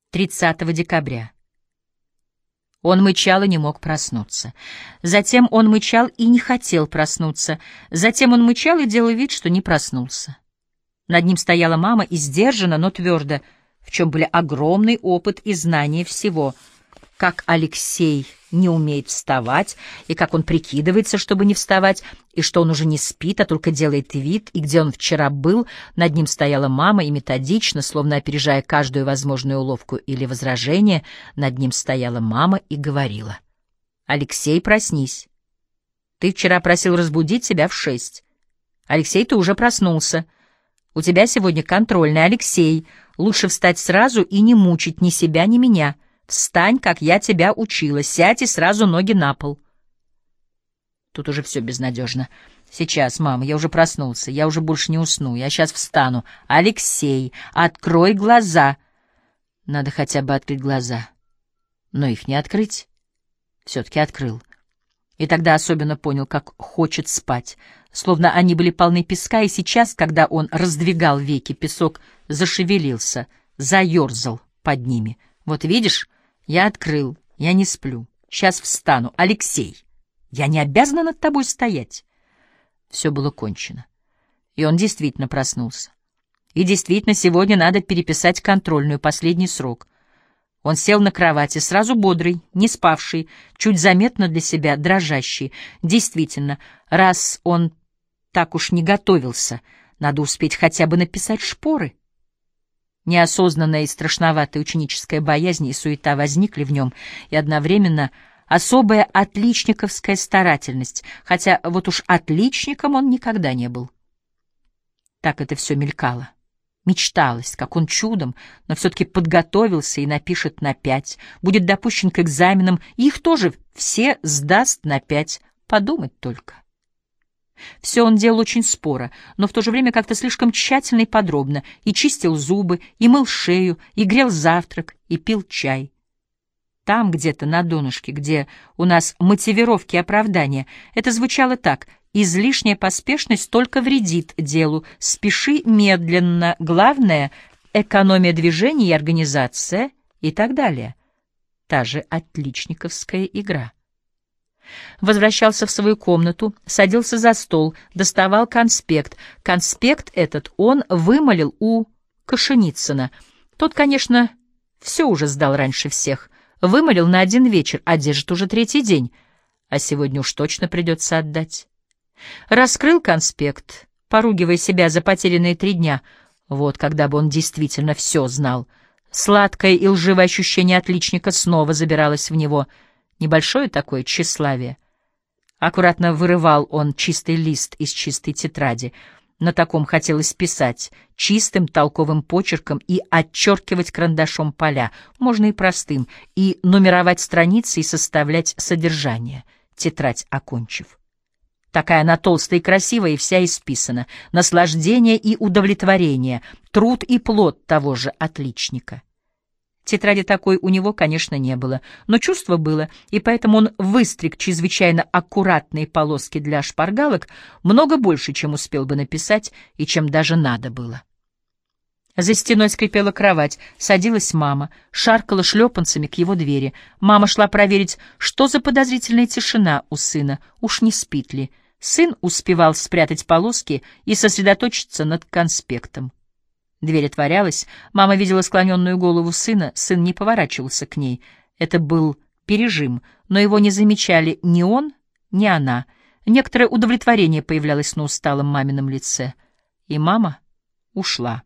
30 декабря. Он мычал и не мог проснуться. Затем он мычал и не хотел проснуться. Затем он мычал и делал вид, что не проснулся. Над ним стояла мама и сдержанно, но твердо, в чем были огромный опыт и знание всего. Как Алексей не умеет вставать, и как он прикидывается, чтобы не вставать, и что он уже не спит, а только делает вид, и где он вчера был. Над ним стояла мама, и методично, словно опережая каждую возможную уловку или возражение, над ним стояла мама и говорила: «Алексей, проснись. Ты вчера просил разбудить себя в 6. Алексей, ты уже проснулся. У тебя сегодня контрольный, Алексей. Лучше встать сразу и не мучить ни себя, ни меня. Встань, как я тебя учила, сядь и сразу ноги на пол». Тут уже все безнадежно. «Сейчас, мама, я уже проснулся, я уже больше не усну, я сейчас встану. Алексей, открой глаза». Надо хотя бы открыть глаза. Но их не открыть. Все-таки открыл. И тогда особенно понял, как хочет спать. Словно они были полны песка, и сейчас, когда он раздвигал веки, песок зашевелился, заерзал под ними. «Вот видишь, я открыл, я не сплю. Сейчас встану. Алексей, я не обязана над тобой стоять». Все было кончено. И он действительно проснулся. И действительно, сегодня надо переписать контрольную, последний срок. Он сел на кровати, сразу бодрый, не спавший, чуть заметно для себя дрожащий. Действительно, раз он так уж не готовился, надо успеть хотя бы написать шпоры. Неосознанная и страшноватая ученическая боязнь и суета возникли в нем, и одновременно особая отличниковская старательность, хотя вот уж отличником он никогда не был. Так это все мелькало. Мечталось, как он чудом, но все-таки подготовился и напишет на 5, будет допущен к экзаменам, и их тоже все сдаст на 5. Подумать только. Все он делал очень споро, но в то же время как-то слишком тщательно и подробно, и чистил зубы, и мыл шею, и грел завтрак, и пил чай. Там где-то на донышке, где у нас мотивировки и оправдания, это звучало так: излишняя поспешность только вредит делу, спеши медленно, главное — экономия движений и организация и так далее. Та же отличниковская игра. Возвращался в свою комнату, садился за стол, доставал конспект. Конспект этот он вымолил у Кашеницына. Тот, конечно, все уже сдал раньше всех. Вымолил на 1 вечер, а держит уже 3-й день. А сегодня уж точно придется отдать. Раскрыл конспект, поругивая себя за потерянные 3 дня. Вот когда бы он действительно все знал. Сладкое и лживое ощущение отличника снова забиралось в него. Небольшое такое тщеславие. Аккуратно вырывал он чистый лист из чистой тетради. На таком хотелось писать, чистым толковым почерком, и отчеркивать карандашом поля, можно и простым, и нумеровать страницы и составлять содержание, тетрадь окончив. Такая она толстая и красивая, и вся исписана. Наслаждение и удовлетворение, труд и плод того же отличника. Тетради такой у него, конечно, не было, но чувство было, и поэтому он выстриг чрезвычайно аккуратные полоски для шпаргалок, много больше, чем успел бы написать и чем даже надо было. За стеной скрипела кровать, садилась мама, шаркала шлепанцами к его двери. Мама шла проверить, что за подозрительная тишина у сына, уж не спит ли. Сын успевал спрятать полоски и сосредоточиться над конспектом. Дверь отворялась, мама видела склоненную голову сына, сын не поворачивался к ней. Это был пережим, но его не замечали ни он, ни она. Некоторое удовлетворение появлялось на усталом мамином лице. И мама ушла.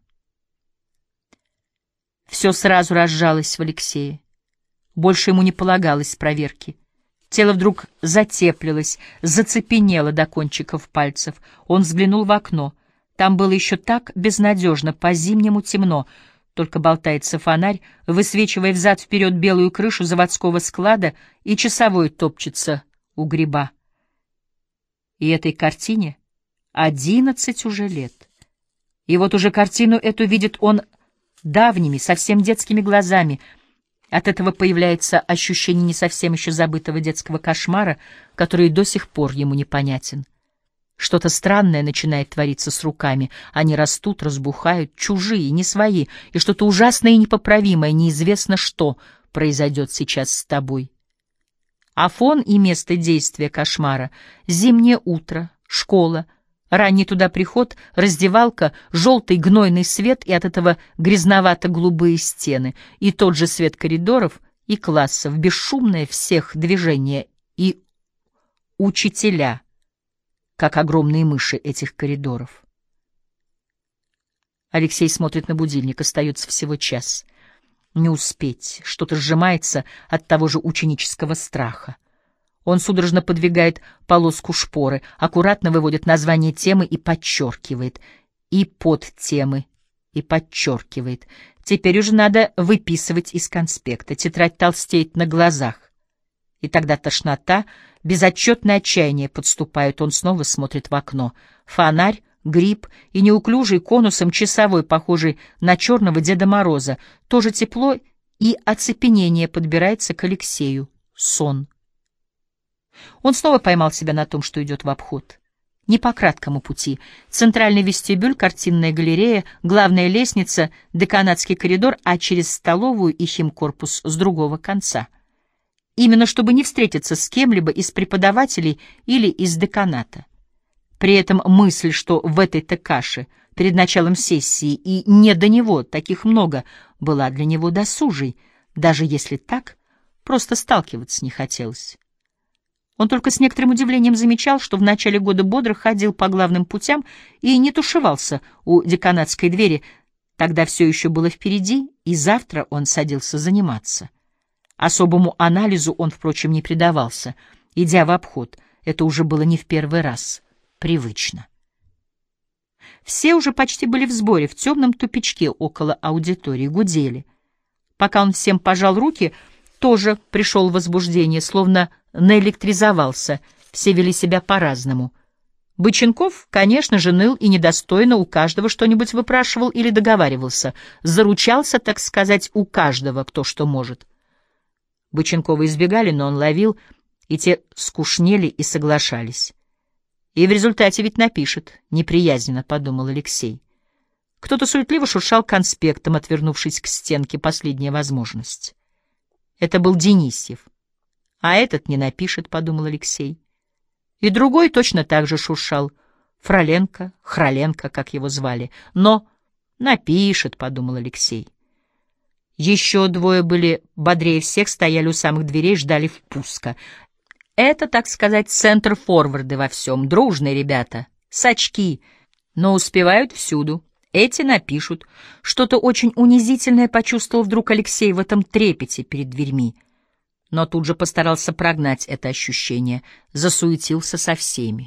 Все сразу разжалось в Алексее. Больше ему не полагалось проверки. Тело вдруг затеплилось, зацепенело до кончиков пальцев. Он взглянул в окно. Там было еще так безнадежно, по-зимнему темно. Только болтается фонарь, высвечивая взад-вперед белую крышу заводского склада, и часовой топчется у гриба. И этой картине 11 уже лет. И вот уже картину эту видит он давними, совсем детскими глазами. От этого появляется ощущение не совсем еще забытого детского кошмара, который до сих пор ему непонятен. Что-то странное начинает твориться с руками. Они растут, разбухают, чужие, не свои, и что-то ужасное и непоправимое, неизвестно что произойдет сейчас с тобой. А фон и место действия кошмара — зимнее утро, школа, ранний туда приход, раздевалка, желтый гнойный свет и от этого грязновато-голубые стены, и тот же свет коридоров и классов, бесшумное всех движение и учителя, как огромные мыши этих коридоров. Алексей смотрит на будильник, остается всего час. Не успеть, что-то сжимается от того же ученического страха. Он судорожно подвигает полоску шпоры, аккуратно выводит название темы и подчеркивает, и подтемы, и подчеркивает. Теперь уже надо выписывать из конспекта, тетрадь толстеет на глазах. И тогда тошнота, безотчетное отчаяние подступает, он снова смотрит в окно. Фонарь, гриб и неуклюжий конусом часовой, похожий на черного Деда Мороза. Тоже тепло и оцепенение подбирается к Алексею. Сон. Он снова поймал себя на том, что идет в обход. Не по краткому пути. Центральный вестибюль, картинная галерея, главная лестница, деканатский коридор, а через столовую и химкорпус с другого конца. Именно чтобы не встретиться с кем-либо из преподавателей или из деканата. При этом мысль, что в этой-то каше перед началом сессии и не до него, таких много, была для него досужей, даже если так, просто сталкиваться не хотелось. Он только с некоторым удивлением замечал, что в начале года бодро ходил по главным путям и не тушевался у деканатской двери, тогда все еще было впереди, и завтра он садился заниматься. Особому анализу он, впрочем, не предавался, идя в обход, это уже было не в первый раз. Привычно. Все уже почти были в сборе, в темном тупичке около аудитории, гудели. Пока он всем пожал руки, тоже пришел в возбуждение, словно наэлектризовался, все вели себя по-разному. Быченков, конечно же, ныл и недостойно у каждого что-нибудь выпрашивал или договаривался, заручался, так сказать, у каждого, кто что может. Быченкова избегали, но он ловил, и те скучнели и соглашались. И в результате ведь напишет, неприязненно подумал Алексей. Кто-то суетливо шуршал конспектом, отвернувшись к стенке, последняя возможность. Это был Денисьев. А этот не напишет, подумал Алексей. И другой точно так же шуршал. Фроленко, Хроленко, как его звали. Но напишет, подумал Алексей. Еще двое были бодрее всех, стояли у самых дверей, ждали впуска. Это, так сказать, центр-форварды во всем. Дружные ребята, сачки, но успевают всюду. Эти напишут. Что-то очень унизительное почувствовал вдруг Алексей в этом трепете перед дверьми. Но тут же постарался прогнать это ощущение, засуетился со всеми.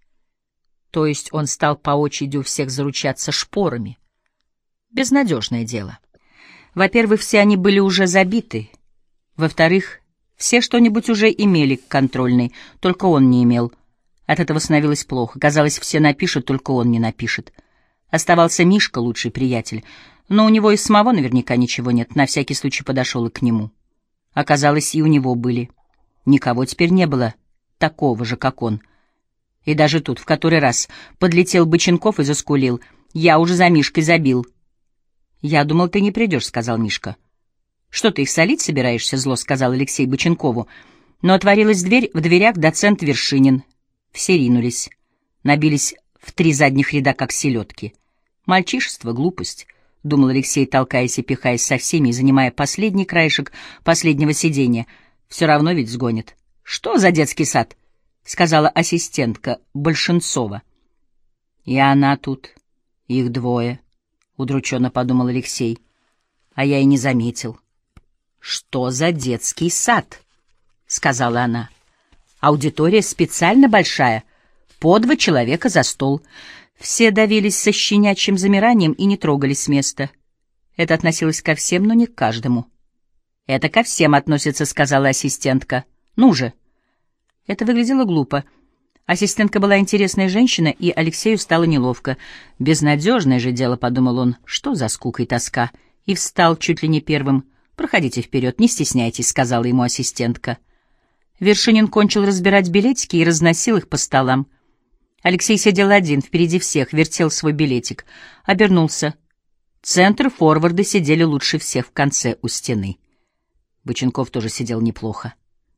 То есть он стал по очереди у всех заручаться шпорами. Безнадежное дело. Во-первых, все они были уже забиты. Во-вторых, все что-нибудь уже имели к контрольной, только он не имел. От этого становилось плохо. Казалось, все напишут, только он не напишет. Оставался Мишка, лучший приятель, но у него и самого наверняка ничего нет, на всякий случай подошел и к нему. Оказалось, и у него были. Никого теперь не было такого же, как он. И даже тут в который раз подлетел Быченков и заскулил. «Я уже за Мишкой забил». «Я думал, ты не придешь», — сказал Мишка. «Что ты их солить собираешься?» — зло сказал Алексей Быченкову. Но отворилась дверь, в дверях доцент Вершинин. Все ринулись, набились в 3 задних ряда, как селедки. «Мальчишество, глупость», — думал Алексей, толкаясь и пихаясь со всеми и занимая последний краешек последнего сиденья. «Все равно ведь сгонят». «Что за детский сад?» — сказала ассистентка Большенцова. «И она тут. Их 2, — удрученно подумал Алексей. «А я и не заметил». «Что за детский сад?» — сказала она. «Аудитория специально большая, по 2 человека за стол». Все давились со щенячьим замиранием и не трогались с места. Это относилось ко всем, но не к каждому. «Это ко всем относится», — сказала ассистентка. «Ну же». Это выглядело глупо. Ассистентка была интересная женщина, и Алексею стало неловко. «Безнадежное же дело», — подумал он, — «что за скука и тоска?» И встал чуть ли не первым. «Проходите вперед, не стесняйтесь», — сказала ему ассистентка. Вершинин кончил разбирать билетики и разносил их по столам. Алексей сидел один, впереди всех, вертел свой билетик. Обернулся. Центр-форварды сидели лучше всех в конце у стены. Боченков тоже сидел неплохо.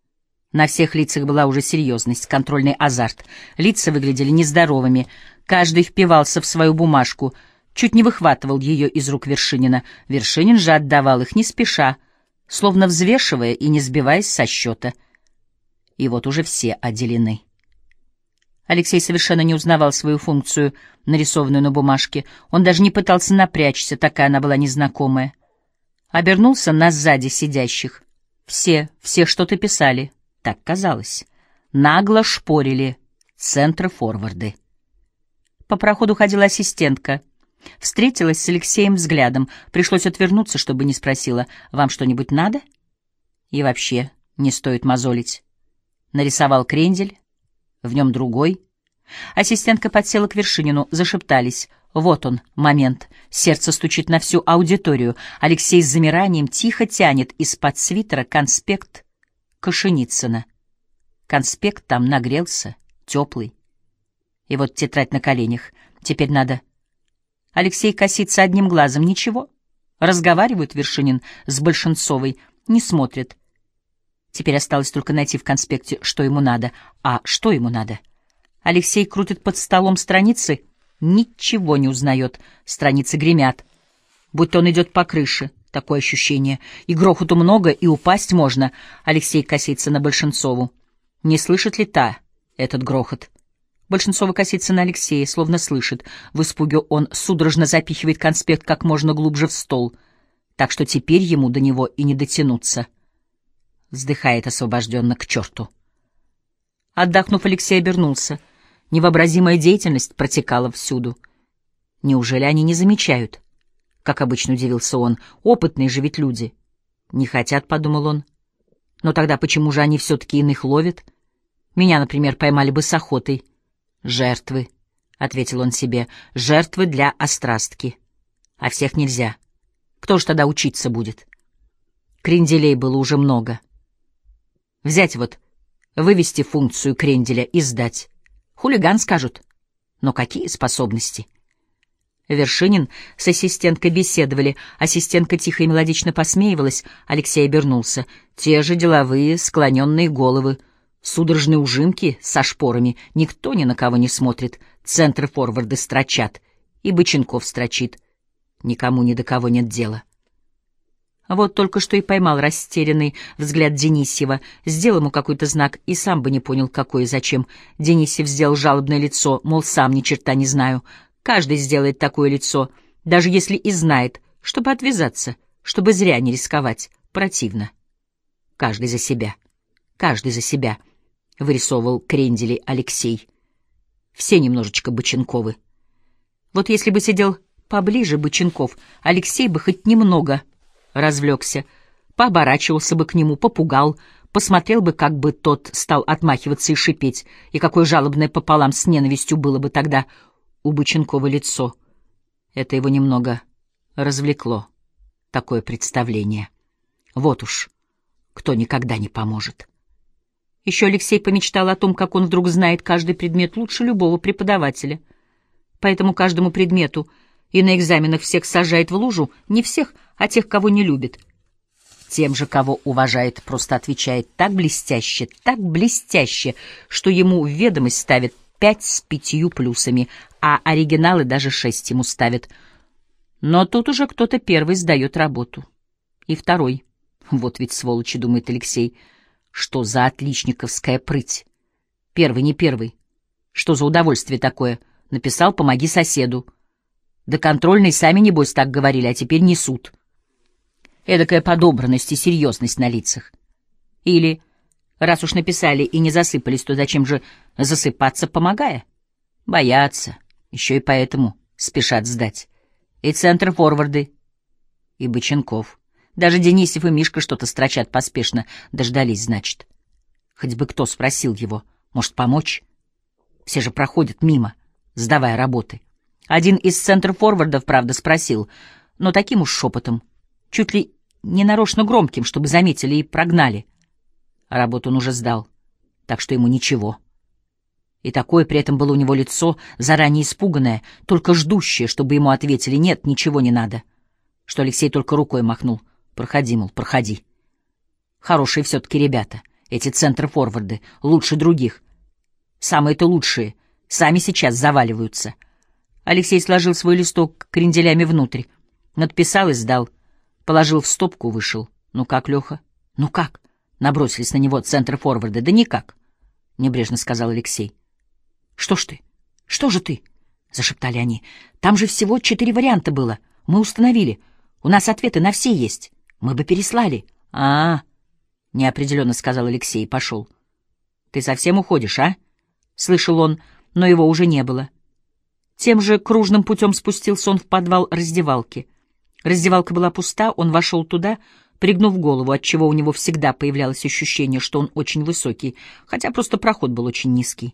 На всех лицах была уже серьезность, контрольный азарт. Лица выглядели нездоровыми. Каждый впивался в свою бумажку, чуть не выхватывал ее из рук Вершинина. Вершинин же отдавал их не спеша, словно взвешивая и не сбиваясь со счета. И вот уже все отделены. Алексей совершенно не узнавал свою функцию, нарисованную на бумажке. Он даже не пытался напрячься, такая она была незнакомая. Обернулся на сзади сидящих. Все что-то писали, так казалось. Нагло шпорили центр-форварды. По проходу ходила ассистентка. Встретилась с Алексеем взглядом. Пришлось отвернуться, чтобы не спросила: «Вам что-нибудь надо?» И вообще не стоит мозолить. Нарисовал крендель, в нем другой. Ассистентка подсела к Вершинину, зашептались. Вот он, момент. Сердце стучит на всю аудиторию. Алексей с замиранием тихо тянет из-под свитера конспект Кашиницына. Конспект там нагрелся, теплый. И вот тетрадь на коленях. Теперь надо... Алексей косится одним глазом. Ничего. Разговаривают Вершинин с Большенцовой. Не смотрят. Теперь осталось только найти в конспекте, что ему надо. А что ему надо? Алексей крутит под столом страницы. Ничего не узнает. Страницы гремят. Будто он идет по крыше. Такое ощущение. И грохоту много, и упасть можно. Алексей косится на Большенцову. Не слышит ли та этот грохот? Большенцова косится на Алексея, словно слышит. В испуге он судорожно запихивает конспект как можно глубже в стол, так что теперь ему до него и не дотянуться. Вздыхает освобожденно: к черту. Отдохнув, Алексей обернулся. Невообразимая деятельность протекала всюду. Неужели они не замечают? Как обычно удивился он. Опытные же ведь люди. Не хотят, подумал он. Но тогда почему же они все-таки иных ловят? Меня, например, поймали бы с охотой. Жертвы, — ответил он себе, — жертвы для острастки. А всех нельзя. Кто ж тогда учиться будет? Кренделей было уже много. Взять вот, вывести функцию кренделя и сдать. Хулиган, скажут. Но какие способности? Вершинин с ассистенткой беседовали. Ассистентка тихо и мелодично посмеивалась. Алексей обернулся. Те же деловые, склоненные головы. Судорожные ужимки со шпорами. Никто ни на кого не смотрит. Центр-форварды строчат. И Боченков строчит. Никому ни до кого нет дела. Вот только что и поймал растерянный взгляд Денисьева. Сделал ему какой-то знак, и сам бы не понял, какой и зачем. Денисьев сделал жалобное лицо, мол, сам ни черта не знаю. Каждый сделает такое лицо, даже если и знает, чтобы отвязаться, чтобы зря не рисковать. Противно. Каждый за себя. Каждый за себя. Вырисовывал крендели Алексей. Все немножечко Боченковы. Вот если бы сидел поближе Боченков, Алексей бы хоть немного развлекся, пооборачивался бы к нему, попугал, посмотрел бы, как бы тот стал отмахиваться и шипеть, и какое жалобное пополам с ненавистью было бы тогда у Боченкова лицо. Это его немного развлекло, такое представление. Вот уж кто никогда не поможет. Еще Алексей помечтал о том, как он вдруг знает каждый предмет лучше любого преподавателя. Поэтому каждому предмету и на экзаменах всех сажает в лужу, не всех, а тех, кого не любит. Тем же, кого уважает, просто отвечает так блестяще, что ему в ведомость ставят 5 с 5 плюсами, а оригиналы даже 6 ему ставят. Но тут уже кто-то первый сдает работу. И второй. Вот ведь сволочи, думает Алексей. Что за отличниковская прыть? Первый, не первый. Что за удовольствие такое? Написал «помоги соседу». Да контрольные сами, небось, так говорили, а теперь несут. Эдакая подобранность и серьезность на лицах. Или, раз уж написали и не засыпались, то зачем же засыпаться, помогая? Боятся, еще и поэтому спешат сдать. И центр-форварды, и Боченков. Даже Денисев и Мишка что-то строчат поспешно. Дождались, значит. Хоть бы кто спросил его, может, помочь? Все же проходят мимо, сдавая работы. Один из центр-форвардов, правда, спросил, но таким уж шепотом, чуть ли не нарочно громким, чтобы заметили и прогнали. А работу он уже сдал, так что ему ничего. И такое при этом было у него лицо, заранее испуганное, только ждущее, чтобы ему ответили «нет, ничего не надо», что Алексей только рукой махнул. «Проходи, мол, проходи». Хорошие все-таки ребята, эти центр-форварды, лучше других. Самые-то лучшие, сами сейчас заваливаются. Алексей сложил свой листок кренделями внутрь, надписал и сдал, положил в стопку, вышел. «Ну как, Леха?» «Ну как?» — набросились на него центр-форварды. «Да никак», — небрежно сказал Алексей. «Что ж ты? Что же ты?» — зашептали они. «Там же всего 4 варианта было. Мы установили. У нас ответы на все есть. Мы бы переслали». «А-а-а», — неопределенно сказал Алексей и пошел. «Ты совсем уходишь, а?» — слышал он, но его уже не было. Тем же кружным путем спустился он в подвал раздевалки. Раздевалка была пуста, он вошел туда, пригнув голову, отчего у него всегда появлялось ощущение, что он очень высокий, хотя просто проход был очень низкий.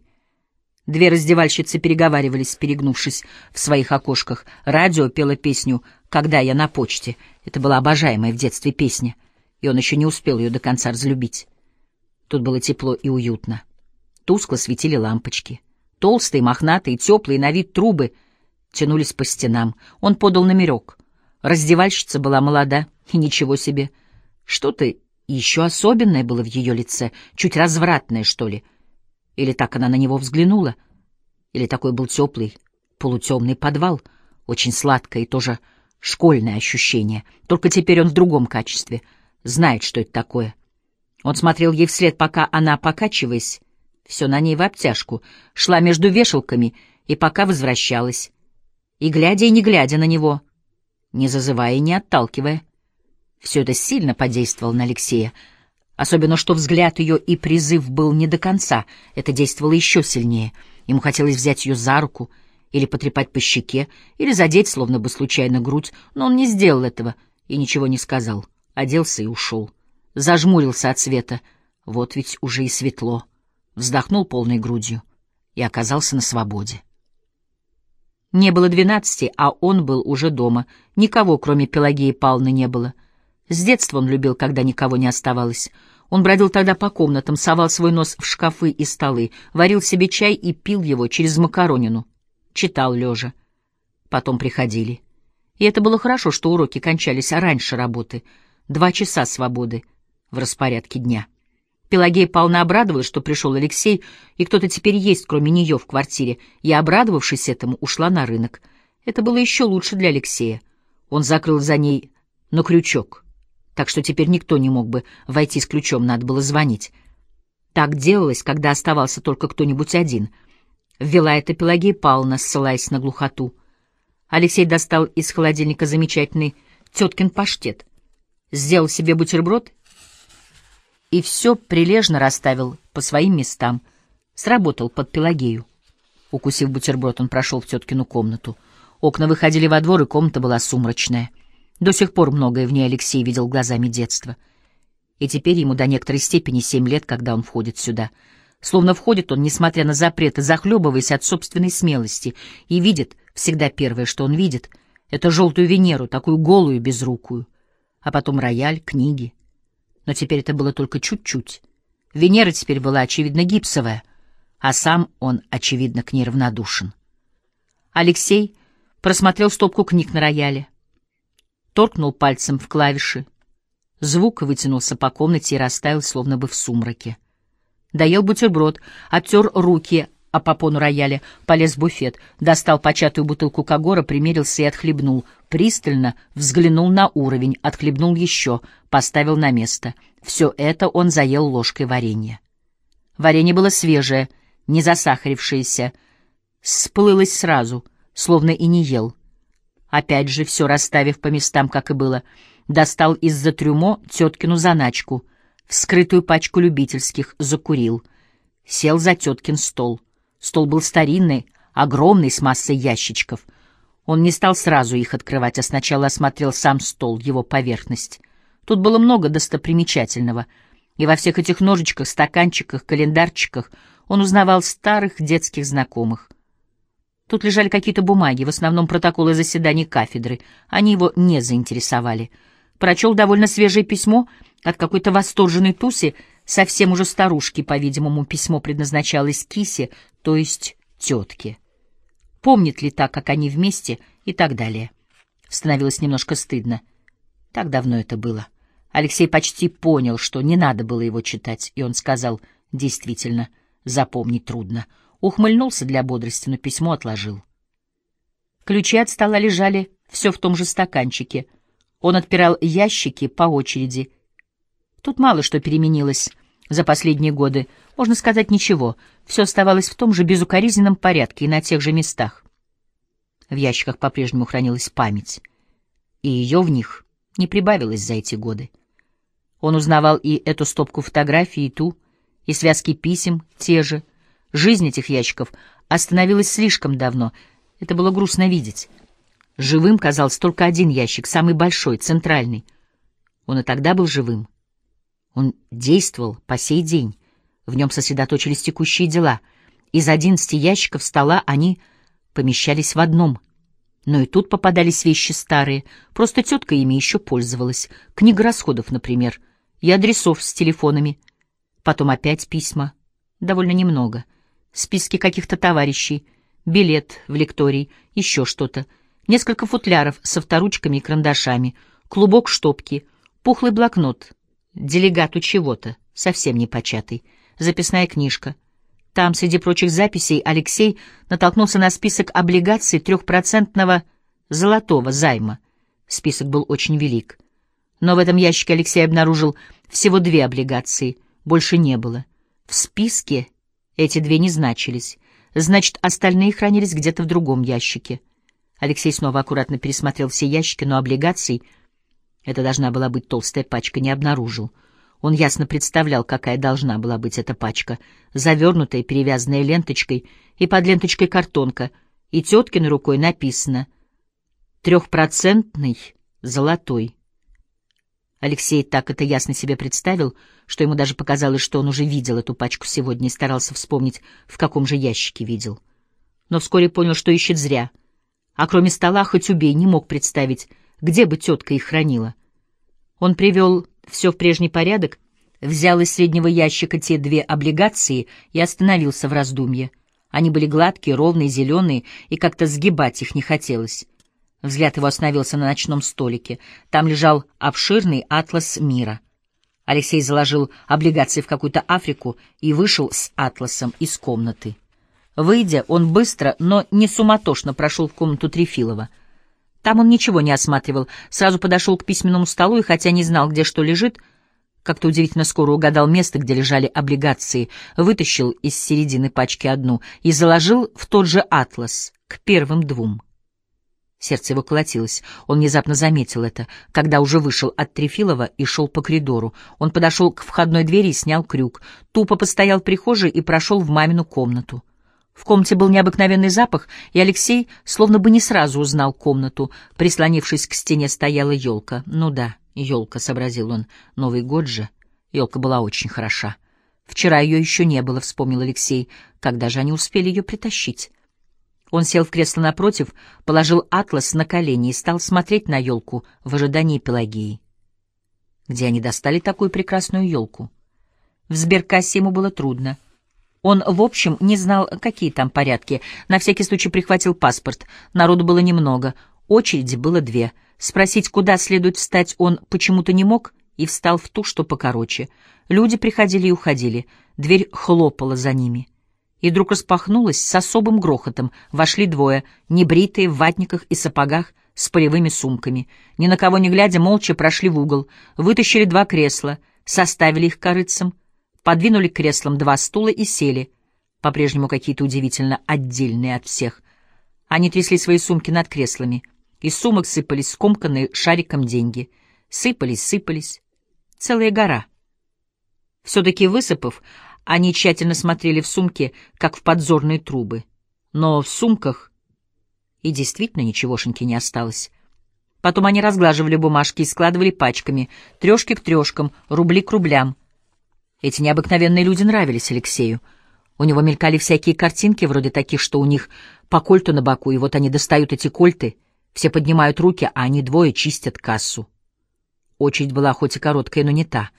Две раздевальщицы переговаривались, перегнувшись в своих окошках. Радио пело песню «Когда я на почте». Это была обожаемая в детстве песня, и он еще не успел ее до конца разлюбить. Тут было тепло и уютно. Тускло светили лампочки. Толстые, мохнатые, теплые, на вид трубы тянулись по стенам. Он подал номерок. Раздевальщица была молода, и ничего себе. Что-то еще особенное было в ее лице, чуть развратное, что ли. Или так она на него взглянула, или такой был теплый, полутемный подвал, очень сладкое и тоже школьное ощущение. Только теперь он в другом качестве, знает, что это такое. Он смотрел ей вслед, пока она, покачиваясь, все на ней в обтяжку, шла между вешалками и пока возвращалась, и глядя и не глядя на него, не зазывая и не отталкивая. Все это сильно подействовало на Алексея, особенно что взгляд ее и призыв был не до конца, это действовало еще сильнее. Ему хотелось взять ее за руку или потрепать по щеке, или задеть, словно бы случайно, грудь, но он не сделал этого и ничего не сказал, оделся и ушел. Зажмурился от света, вот ведь уже и светло, вздохнул полной грудью и оказался на свободе. Не было 12, а он был уже дома, никого, кроме Пелагеи Павловны, не было. С детства он любил, когда никого не оставалось. Он бродил тогда по комнатам, совал свой нос в шкафы и столы, варил себе чай и пил его через макаронину, читал лежа. Потом приходили. И это было хорошо, что уроки кончались раньше работы, 2 часа свободы в распорядке дня. Пелагея Павловна обрадовалась, что пришел Алексей, и кто-то теперь есть, кроме нее, в квартире, и, обрадовавшись этому, ушла на рынок. Это было еще лучше для Алексея. Он закрыл за ней на крючок, так что теперь никто не мог бы войти с ключом, надо было звонить. Так делалось, когда оставался только кто-нибудь один. Ввела это Пелагея Павловна, ссылаясь на глухоту. Алексей достал из холодильника замечательный теткин паштет, сделал себе бутерброд и все прилежно расставил по своим местам. Сработал под Пелагею. Укусив бутерброд, он прошел в теткину комнату. Окна выходили во двор, и комната была сумрачная. До сих пор многое в ней Алексей видел глазами детства. И теперь ему до некоторой степени 7 лет, когда он входит сюда. Словно входит он, несмотря на запреты, захлебываясь от собственной смелости, и видит, всегда первое, что он видит, это желтую Венеру, такую голую, безрукую. А потом рояль, книги. Но теперь это было только чуть-чуть. Венера теперь была, очевидно, гипсовая, а сам он, очевидно, к ней равнодушен. Алексей просмотрел стопку книг на рояле, торкнул пальцем в клавиши. Звук вытянулся по комнате и растаял, словно бы в сумраке. Доел бутерброд, оттер руки о попону рояля, полез в буфет, достал початую бутылку Кагора, примерился и отхлебнул. Пристально взглянул на уровень, отхлебнул еще, поставил на место. Все это он заел ложкой варенья. Варенье было свежее, не засахарившееся, сплылось сразу, словно и не ел. Опять же, все расставив по местам, как и было, достал из-за трюмо теткину заначку, вскрытую пачку любительских, закурил. Сел за теткин стол. Стол был старинный, огромный, с массой ящичков. Он не стал сразу их открывать, а сначала осмотрел сам стол, его поверхность. Тут было много достопримечательного, и во всех этих ножичках, стаканчиках, календарчиках он узнавал старых детских знакомых. Тут лежали какие-то бумаги, в основном протоколы заседаний кафедры. Они его не заинтересовали. Прочел довольно свежее письмо от какой-то восторженной туси совсем уже старушки, по-видимому, письмо предназначалось Кисе, то есть тетке. Помнит ли та, как они вместе, и так далее. Становилось немножко стыдно. Так давно это было. Алексей почти понял, что не надо было его читать, и он сказал: «Действительно, запомнить трудно». Ухмыльнулся для бодрости, но письмо отложил. Ключи от стола лежали все в том же стаканчике. Он отпирал ящики по очереди. Тут мало что переменилось за последние годы. Можно сказать, ничего. Все оставалось в том же безукоризненном порядке и на тех же местах. В ящиках по-прежнему хранилась память, и ее в них не прибавилось за эти годы. Он узнавал и эту стопку фотографий, и ту, и связки писем, те же. Жизнь этих ящиков остановилась слишком давно. Это было грустно видеть. Живым казался только один ящик, самый большой, центральный. Он и тогда был живым. Он действовал по сей день. В нем сосредоточились текущие дела. Из 11 ящиков стола они помещались в одном. Но и тут попадались вещи старые. Просто тетка ими еще пользовалась. Книга расходов, например, и адресов с телефонами. Потом опять письма. Довольно немного. Списки каких-то товарищей, билет в лекторий, еще что-то. Несколько футляров со авторучками и карандашами, клубок штопки, пухлый блокнот, делегату чего-то, совсем не початый, записная книжка. Там, среди прочих записей, Алексей натолкнулся на список облигаций 3% золотого займа. Список был очень велик. Но в этом ящике Алексей обнаружил всего 2 облигации, больше не было. В списке эти 2 не значились, значит, остальные хранились где-то в другом ящике. Алексей снова аккуратно пересмотрел все ящики, но облигаций, это должна была быть толстая пачка, не обнаружил. Он ясно представлял, какая должна была быть эта пачка, завернутая, перевязанная ленточкой, и под ленточкой картонка, и теткиной рукой написано «3% золотой». Алексей так это ясно себе представил, что ему даже показалось, что он уже видел эту пачку сегодня и старался вспомнить, в каком же ящике видел. Но вскоре понял, что ищет зря. А кроме стола, хоть убей, не мог представить, где бы тетка их хранила. Он привел все в прежний порядок, взял из среднего ящика те 2 облигации и остановился в раздумье. Они были гладкие, ровные, зеленые, и как-то сгибать их не хотелось. Взгляд его остановился на ночном столике. Там лежал обширный атлас мира. Алексей заложил облигации в какую-то Африку и вышел с атласом из комнаты. Выйдя, он быстро, но не суматошно прошел в комнату Трефилова. Там он ничего не осматривал, сразу подошел к письменному столу и, хотя не знал, где что лежит, как-то удивительно скоро угадал место, где лежали облигации, вытащил из середины пачки одну и заложил в тот же атлас, к первым 2. Сердце его колотилось. Он внезапно заметил это, когда уже вышел от Трефилова и шел по коридору. Он подошел к входной двери и снял крюк. Тупо постоял в прихожей и прошел в мамину комнату. В комнате был необыкновенный запах, и Алексей словно бы не сразу узнал комнату. Прислонившись к стене, стояла елка. «Ну да, елка», — сообразил он. «Новый год же». Елка была очень хороша. «Вчера ее еще не было», — вспомнил Алексей. «Когда же они успели ее притащить?» Он сел в кресло напротив, положил атлас на колени и стал смотреть на елку в ожидании Пелагеи. Где они достали такую прекрасную елку? В сберкассе ему было трудно. Он, в общем, не знал, какие там порядки. На всякий случай прихватил паспорт. Народу было немного. Очереди было 2. Спросить, куда следует встать, он почему-то не мог и встал в ту, что покороче. Люди приходили и уходили. Дверь хлопала за ними. И вдруг распахнулась с особым грохотом. Вошли 2, небритые, в ватниках и сапогах, с полевыми сумками. Ни на кого не глядя, молча прошли в угол, вытащили 2 кресла, составили их корытцем, подвинули к креслам 2 стула и сели, по-прежнему какие-то удивительно отдельные от всех. Они трясли свои сумки над креслами. Из сумок сыпались скомканные шариком деньги. Сыпались. Целая гора. Все-таки высыпав, они тщательно смотрели в сумки, как в подзорные трубы. Но в сумках и действительно ничегошеньки не осталось. Потом они разглаживали бумажки и складывали пачками, 3 к 3, рубли к рублям. Эти необыкновенные люди нравились Алексею. У него мелькали всякие картинки, вроде таких, что у них по кольту на боку, и вот они достают эти кольты, все поднимают руки, а они 2 чистят кассу. Очередь была хоть и короткая, но не та.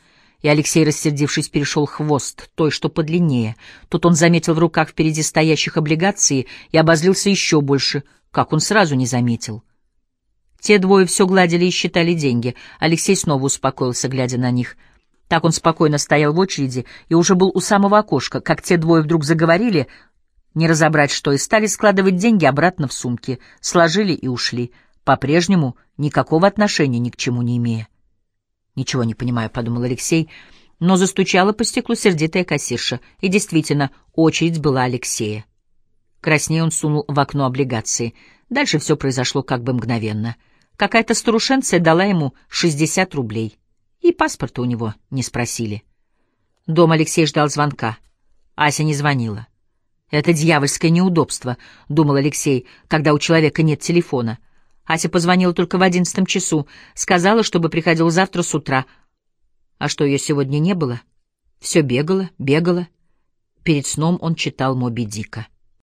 И Алексей, рассердившись, перешел хвост той, что подлиннее. Тут он заметил в руках впереди стоящих облигации и обозлился еще больше, как он сразу не заметил. Те двое все гладили и считали деньги. Алексей снова успокоился, глядя на них. Так он спокойно стоял в очереди и уже был у самого окошка, как те двое вдруг заговорили, не разобрать что, и стали складывать деньги обратно в сумки, сложили и ушли, по-прежнему никакого отношения ни к чему не имея. «Ничего не понимаю», — подумал Алексей, но застучала по стеклу сердитая кассирша, и действительно, очередь была Алексея. Краснее он сунул в окно облигации. Дальше все произошло как бы мгновенно. Какая-то старушенция дала ему 60 рублей. И паспорта у него не спросили. Дома Алексей ждал звонка. Ася не звонила. «Это дьявольское неудобство», — думал Алексей, когда у человека нет телефона. Ася позвонила только в 11 часу, сказала, чтобы приходил завтра с утра. А что, ее сегодня не было? Все бегала. Перед сном он читал «Моби Дика».